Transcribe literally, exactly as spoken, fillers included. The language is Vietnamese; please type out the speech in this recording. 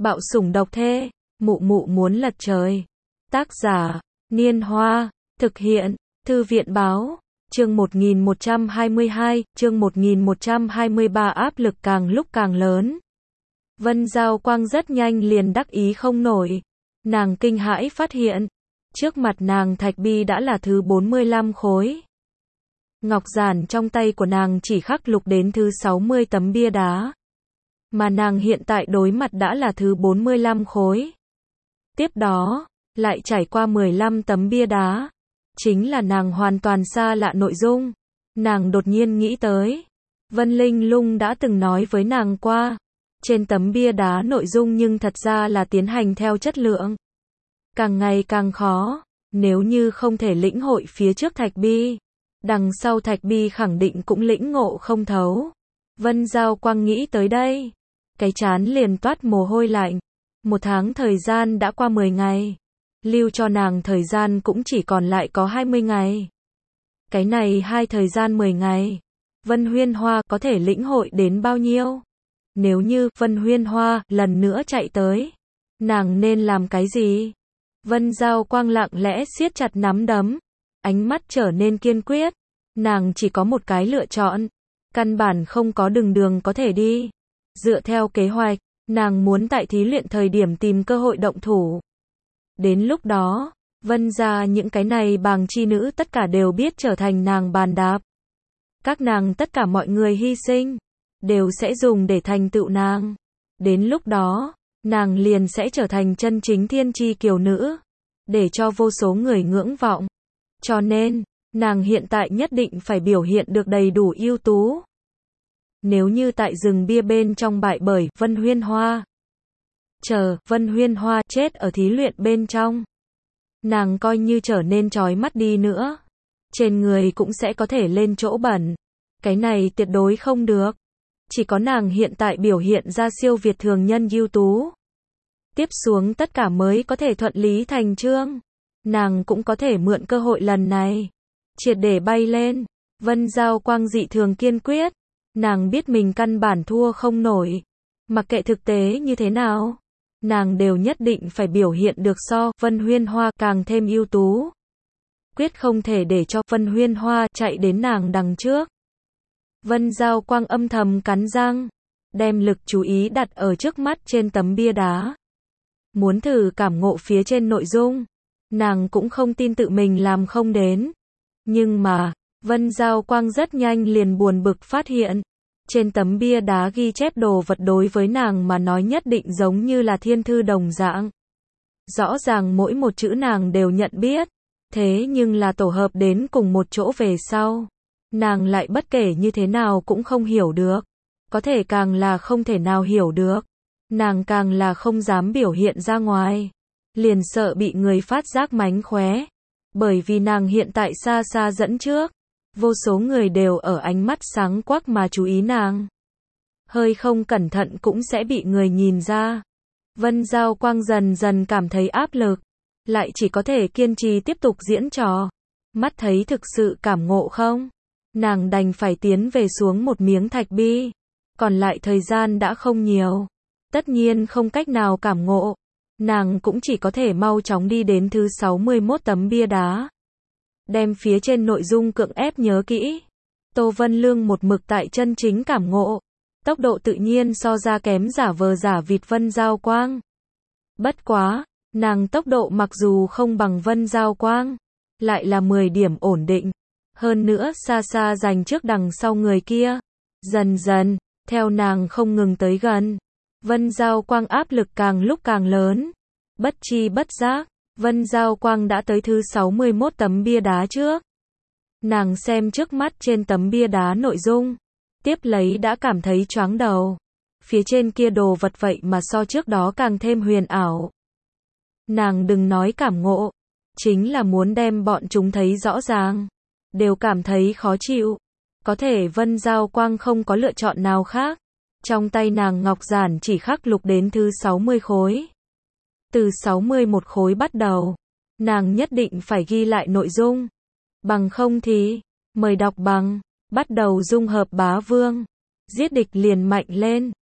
Bạo sủng độc thê, mụ mụ muốn lật trời. Tác giả, Niên Hoa, thực hiện, Thư viện Báo, chương một nghìn một trăm hai mươi hai, chương một nghìn một trăm hai mươi ba áp lực càng lúc càng lớn. Vân Giao Quang rất nhanh liền đắc ý không nổi. Nàng kinh hãi phát hiện, trước mặt nàng thạch bi đã là thứ bốn mươi lăm khối. Ngọc giản trong tay của nàng chỉ khắc lục đến thứ sáu mươi tấm bia đá. Mà nàng hiện tại đối mặt đã là thứ bốn mươi lăm khối. Tiếp đó, lại trải qua mười lăm tấm bia đá. Chính là nàng hoàn toàn xa lạ nội dung. Nàng đột nhiên nghĩ tới. Vân Linh Lung đã từng nói với nàng qua. Trên tấm bia đá nội dung nhưng thật ra là tiến hành theo chất lượng. Càng ngày càng khó. Nếu như không thể lĩnh hội phía trước thạch bi, đằng sau thạch bi khẳng định cũng lĩnh ngộ không thấu. Vân Giao Quang nghĩ tới đây. Cái trán liền toát mồ hôi lạnh. Một tháng thời gian đã qua mười ngày. Lưu cho nàng thời gian cũng chỉ còn lại có hai mươi ngày. Cái này hai thời gian mười ngày. Vân Huyên Hoa có thể lĩnh hội đến bao nhiêu? Nếu như Vân Huyên Hoa lần nữa chạy tới, nàng nên làm cái gì? Vân Giao Quang lặng lẽ siết chặt nắm đấm. Ánh mắt trở nên kiên quyết. Nàng chỉ có một cái lựa chọn. Căn bản không có đường đường có thể đi. Dựa theo kế hoạch, nàng muốn tại thí luyện thời điểm tìm cơ hội động thủ. Đến lúc đó, Vân gia những cái này bàng chi nữ tất cả đều biết trở thành nàng bàn đạp. Các nàng tất cả mọi người hy sinh, đều sẽ dùng để thành tựu nàng. Đến lúc đó, nàng liền sẽ trở thành chân chính thiên chi kiều nữ, để cho vô số người ngưỡng vọng. Cho nên, nàng hiện tại nhất định phải biểu hiện được đầy đủ ưu tú. Nếu như tại rừng bia bên trong bại bởi Vân Huyên Hoa, chờ Vân Huyên Hoa chết ở thí luyện bên trong, nàng coi như trở nên chói mắt đi nữa, trên người cũng sẽ có thể lên chỗ bẩn. Cái này tuyệt đối không được. Chỉ có nàng hiện tại biểu hiện ra siêu việt thường nhân ưu tú. Tiếp xuống tất cả mới có thể thuận lý thành chương. Nàng cũng có thể mượn cơ hội lần này, triệt để bay lên. Vân Giao Quang dị thường kiên quyết. Nàng biết mình căn bản thua không nổi. Mặc kệ thực tế như thế nào, nàng đều nhất định phải biểu hiện được so Vân Huyên Hoa càng thêm ưu tú. Quyết không thể để cho Vân Huyên Hoa chạy đến nàng đằng trước. Vân Giao Quang âm thầm cắn răng, đem lực chú ý đặt ở trước mắt trên tấm bia đá. Muốn thử cảm ngộ phía trên nội dung. Nàng cũng không tin tự mình làm không đến. Nhưng mà, Vân Giao Quang rất nhanh liền buồn bực phát hiện. Trên tấm bia đá ghi chép đồ vật đối với nàng mà nói nhất định giống như là thiên thư đồng dạng. Rõ ràng mỗi một chữ nàng đều nhận biết. Thế nhưng là tổ hợp đến cùng một chỗ về sau, nàng lại bất kể như thế nào cũng không hiểu được. Có thể càng là không thể nào hiểu được, nàng càng là không dám biểu hiện ra ngoài. Liền sợ bị người phát giác mánh khóe. Bởi vì nàng hiện tại xa xa dẫn trước. Vô số người đều ở ánh mắt sáng quắc mà chú ý nàng. Hơi không cẩn thận cũng sẽ bị người nhìn ra. Vân Giao Quang dần dần cảm thấy áp lực. Lại chỉ có thể kiên trì tiếp tục diễn trò. Mắt thấy thực sự cảm ngộ không? Nàng đành phải tiến về xuống một miếng thạch bi. Còn lại thời gian đã không nhiều. Tất nhiên không cách nào cảm ngộ. Nàng cũng chỉ có thể mau chóng đi đến thứ sáu mươi mốt tấm bia đá. Đem phía trên nội dung cưỡng ép nhớ kỹ. Tô Vân Lương một mực tại chân chính cảm ngộ. Tốc độ tự nhiên so ra kém giả vờ giả vịt Vân Giao Quang. Bất quá, nàng tốc độ mặc dù không bằng Vân Giao Quang, lại là mười điểm ổn định. Hơn nữa xa xa giành trước đằng sau người kia. Dần dần, theo nàng không ngừng tới gần, Vân Giao Quang áp lực càng lúc càng lớn. Bất chi bất giác, Vân Giao Quang đã tới thứ sáu mươi mốt tấm bia đá trước. Nàng xem trước mắt trên tấm bia đá nội dung, tiếp lấy đã cảm thấy choáng đầu. Phía trên kia đồ vật vậy mà so trước đó càng thêm huyền ảo. Nàng đừng nói cảm ngộ, chính là muốn đem bọn chúng thấy rõ ràng, đều cảm thấy khó chịu. Có thể Vân Giao Quang không có lựa chọn nào khác. Trong tay nàng ngọc giản chỉ khắc lục đến thứ sáu mươi khối. Từ sáu mươi mốt khối bắt đầu, nàng nhất định phải ghi lại nội dung. Bằng không thì, mời đọc bằng, bắt đầu dung hợp bá vương. Giết địch liền mạnh lên.